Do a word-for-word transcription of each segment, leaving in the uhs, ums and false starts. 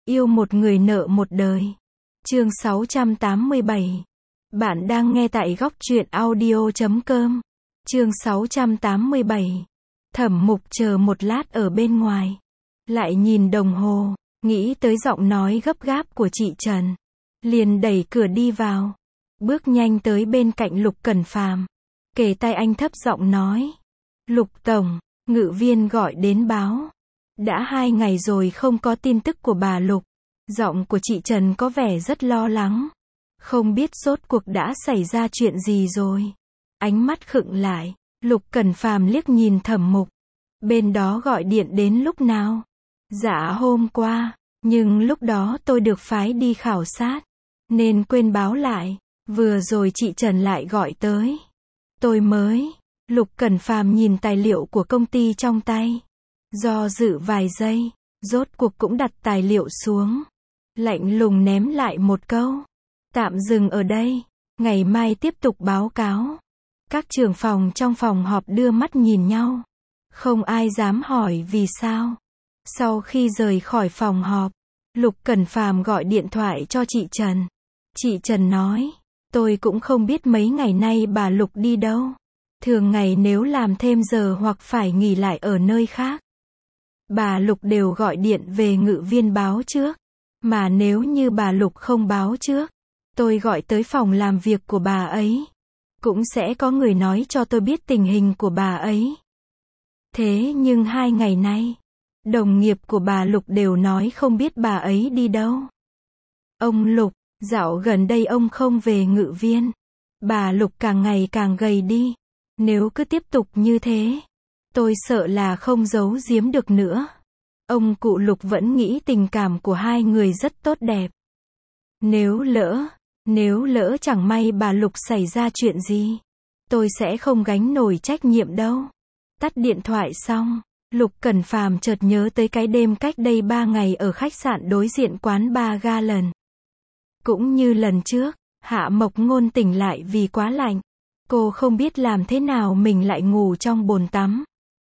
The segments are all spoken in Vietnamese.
Yêu một người nợ một đời. Chương sáu trăm tám mươi bảy. Bạn đang nghe tại góc truyện audio chấm com. Chương sáu trăm tám mươi bảy. Thẩm Mục chờ một lát ở bên ngoài. Lại nhìn đồng hồ, nghĩ tới giọng nói gấp gáp của chị Trần. Liền đẩy cửa đi vào. Bước nhanh tới bên cạnh Lục Cẩn Phàm. Kề tai anh thấp giọng nói. Lục Tổng, ngự viên gọi đến báo. Đã hai ngày rồi không có tin tức của bà Lục. Giọng của chị Trần có vẻ rất lo lắng. Không biết rốt cuộc đã xảy ra chuyện gì rồi. Ánh mắt khựng lại. Lục Cẩn Phàm liếc nhìn Thẩm Mục. Bên đó gọi điện đến lúc nào? Dạ hôm qua. Nhưng lúc đó tôi được phái đi khảo sát. Nên quên báo lại. Vừa rồi chị Trần lại gọi tới. Tôi mới. Lục Cẩn Phàm nhìn tài liệu của công ty trong tay. Do dự vài giây. Rốt cuộc cũng đặt tài liệu xuống. Lạnh lùng ném lại một câu. Tạm dừng ở đây. Ngày mai tiếp tục báo cáo. Các trưởng phòng trong phòng họp đưa mắt nhìn nhau. Không ai dám hỏi vì sao. Sau khi rời khỏi phòng họp, Lục Cẩn Phàm gọi điện thoại cho chị Trần. Chị Trần nói, tôi cũng không biết mấy ngày nay bà Lục đi đâu. Thường ngày nếu làm thêm giờ hoặc phải nghỉ lại ở nơi khác. Bà Lục đều gọi điện về ngự viên báo trước. Mà nếu như bà Lục không báo trước, tôi gọi tới phòng làm việc của bà ấy. Cũng sẽ có người nói cho tôi biết tình hình của bà ấy. Thế nhưng hai ngày nay, đồng nghiệp của bà Lục đều nói không biết bà ấy đi đâu. Ông Lục, dạo gần đây ông không về ngự viên. Bà Lục càng ngày càng gầy đi. Nếu cứ tiếp tục như thế, tôi sợ là không giấu giếm được nữa. Ông cụ Lục vẫn nghĩ tình cảm của hai người rất tốt đẹp. Nếu lỡ, nếu lỡ chẳng may bà Lục xảy ra chuyện gì, tôi sẽ không gánh nổi trách nhiệm đâu. Tắt điện thoại xong, Lục Cẩn Phàm chợt nhớ tới cái đêm cách đây ba ngày ở khách sạn đối diện quán bar Garland. Cũng như lần trước, Hạ Mộc Ngôn tỉnh lại vì quá lạnh. Cô không biết làm thế nào mình lại ngủ trong bồn tắm.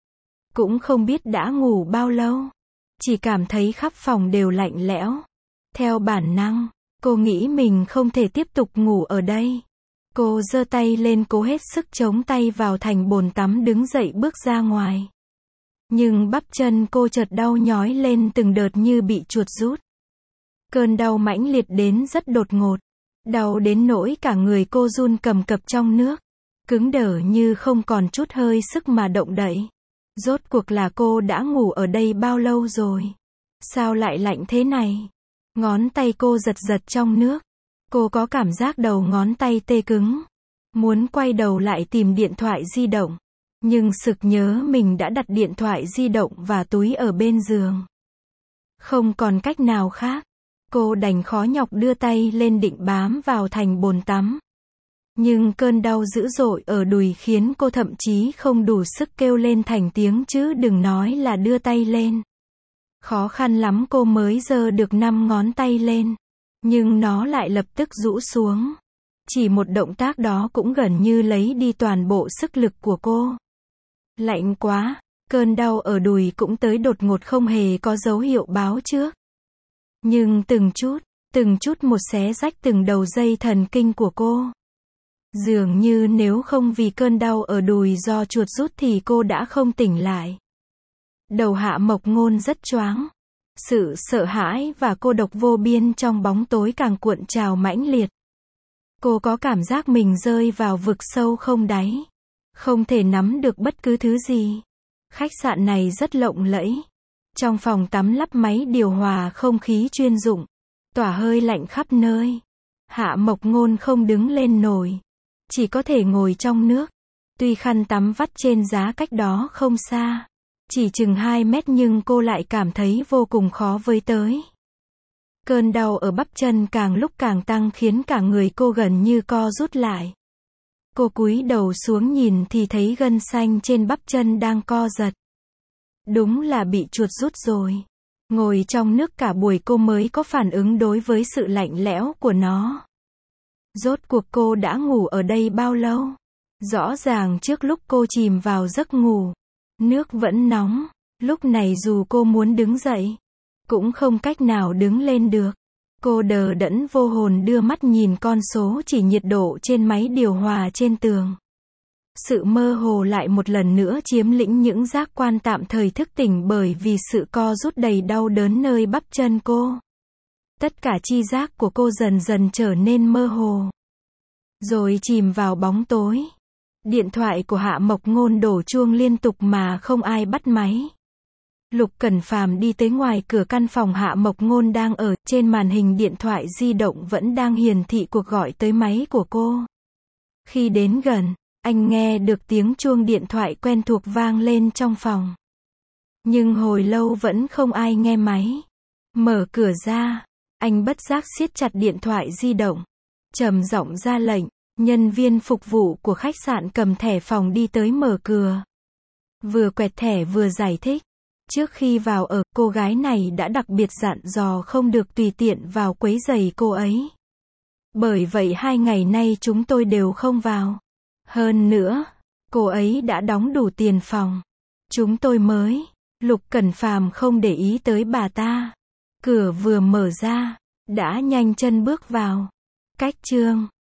Cũng không biết đã ngủ bao lâu. Chỉ cảm thấy khắp phòng đều lạnh lẽo. Theo bản năng, cô nghĩ mình không thể tiếp tục ngủ ở đây. Cô giơ tay lên cố hết sức chống tay vào thành bồn tắm đứng dậy bước ra ngoài. Nhưng bắp chân cô chợt đau nhói lên từng đợt như bị chuột rút. Cơn đau mãnh liệt đến rất đột ngột. Đau đến nỗi cả người cô run cầm cập trong nước. Cứng đờ như không còn chút hơi sức mà động đậy. Rốt cuộc là cô đã ngủ ở đây bao lâu rồi? Sao lại lạnh thế này? Ngón tay cô giật giật trong nước. Cô có cảm giác đầu ngón tay tê cứng. Muốn quay đầu lại tìm điện thoại di động. Nhưng sực nhớ mình đã đặt điện thoại di động và túi ở bên giường. Không còn cách nào khác. Cô đành khó nhọc đưa tay lên định bám vào thành bồn tắm. Nhưng cơn đau dữ dội ở đùi khiến cô thậm chí không đủ sức kêu lên thành tiếng chứ đừng nói là đưa tay lên. Khó khăn lắm cô mới giơ được năm ngón tay lên. Nhưng nó lại lập tức rũ xuống. Chỉ một động tác đó cũng gần như lấy đi toàn bộ sức lực của cô. Lạnh quá, cơn đau ở đùi cũng tới đột ngột không hề có dấu hiệu báo trước. Nhưng từng chút, từng chút một xé rách từng đầu dây thần kinh của cô. Dường như nếu không vì cơn đau ở đùi do chuột rút thì cô đã không tỉnh lại. Đầu Hạ Mộc Ngôn rất choáng. Sự sợ hãi và cô độc vô biên trong bóng tối càng cuộn trào mãnh liệt. Cô có cảm giác mình rơi vào vực sâu không đáy. Không thể nắm được bất cứ thứ gì. Khách sạn này rất lộng lẫy. Trong phòng tắm lắp máy điều hòa không khí chuyên dụng. Tỏa hơi lạnh khắp nơi. Hạ Mộc Ngôn không đứng lên nổi. Chỉ có thể ngồi trong nước. Tuy khăn tắm vắt trên giá cách đó không xa. Chỉ chừng hai mét nhưng cô lại cảm thấy vô cùng khó với tới. Cơn đau ở bắp chân càng lúc càng tăng khiến cả người cô gần như co rút lại. Cô cúi đầu xuống nhìn thì thấy gân xanh trên bắp chân đang co giật. Đúng là bị chuột rút rồi. Ngồi trong nước cả buổi cô mới có phản ứng đối với sự lạnh lẽo của nó. Rốt cuộc cô đã ngủ ở đây bao lâu? Rõ ràng trước lúc cô chìm vào giấc ngủ, nước vẫn nóng. Lúc này dù cô muốn đứng dậy, cũng không cách nào đứng lên được. Cô đờ đẫn vô hồn đưa mắt nhìn con số chỉ nhiệt độ trên máy điều hòa trên tường. Sự mơ hồ lại một lần nữa chiếm lĩnh những giác quan tạm thời thức tỉnh bởi vì sự co rút đầy đau đớn nơi bắp chân cô. Tất cả chi giác của cô dần dần trở nên mơ hồ. Rồi chìm vào bóng tối. Điện thoại của Hạ Mộc Ngôn đổ chuông liên tục mà không ai bắt máy. Lục Cẩn Phàm đi tới ngoài cửa căn phòng Hạ Mộc Ngôn đang ở, trên màn hình điện thoại di động vẫn đang hiển thị cuộc gọi tới máy của cô. Khi đến gần, anh nghe được tiếng chuông điện thoại quen thuộc vang lên trong phòng. Nhưng hồi lâu vẫn không ai nghe máy. Mở cửa ra, anh bất giác siết chặt điện thoại di động, trầm giọng ra lệnh. Nhân viên phục vụ của khách sạn cầm thẻ phòng đi tới mở cửa. Vừa quẹt thẻ vừa giải thích. Trước khi vào ở, cô gái này đã đặc biệt dặn dò không được tùy tiện vào quấy rầy cô ấy. Bởi vậy hai ngày nay chúng tôi đều không vào. Hơn nữa, cô ấy đã đóng đủ tiền phòng. Chúng tôi mới. Lục Cẩn Phàm không để ý tới bà ta. Cửa vừa mở ra, đã nhanh chân bước vào. Cách chương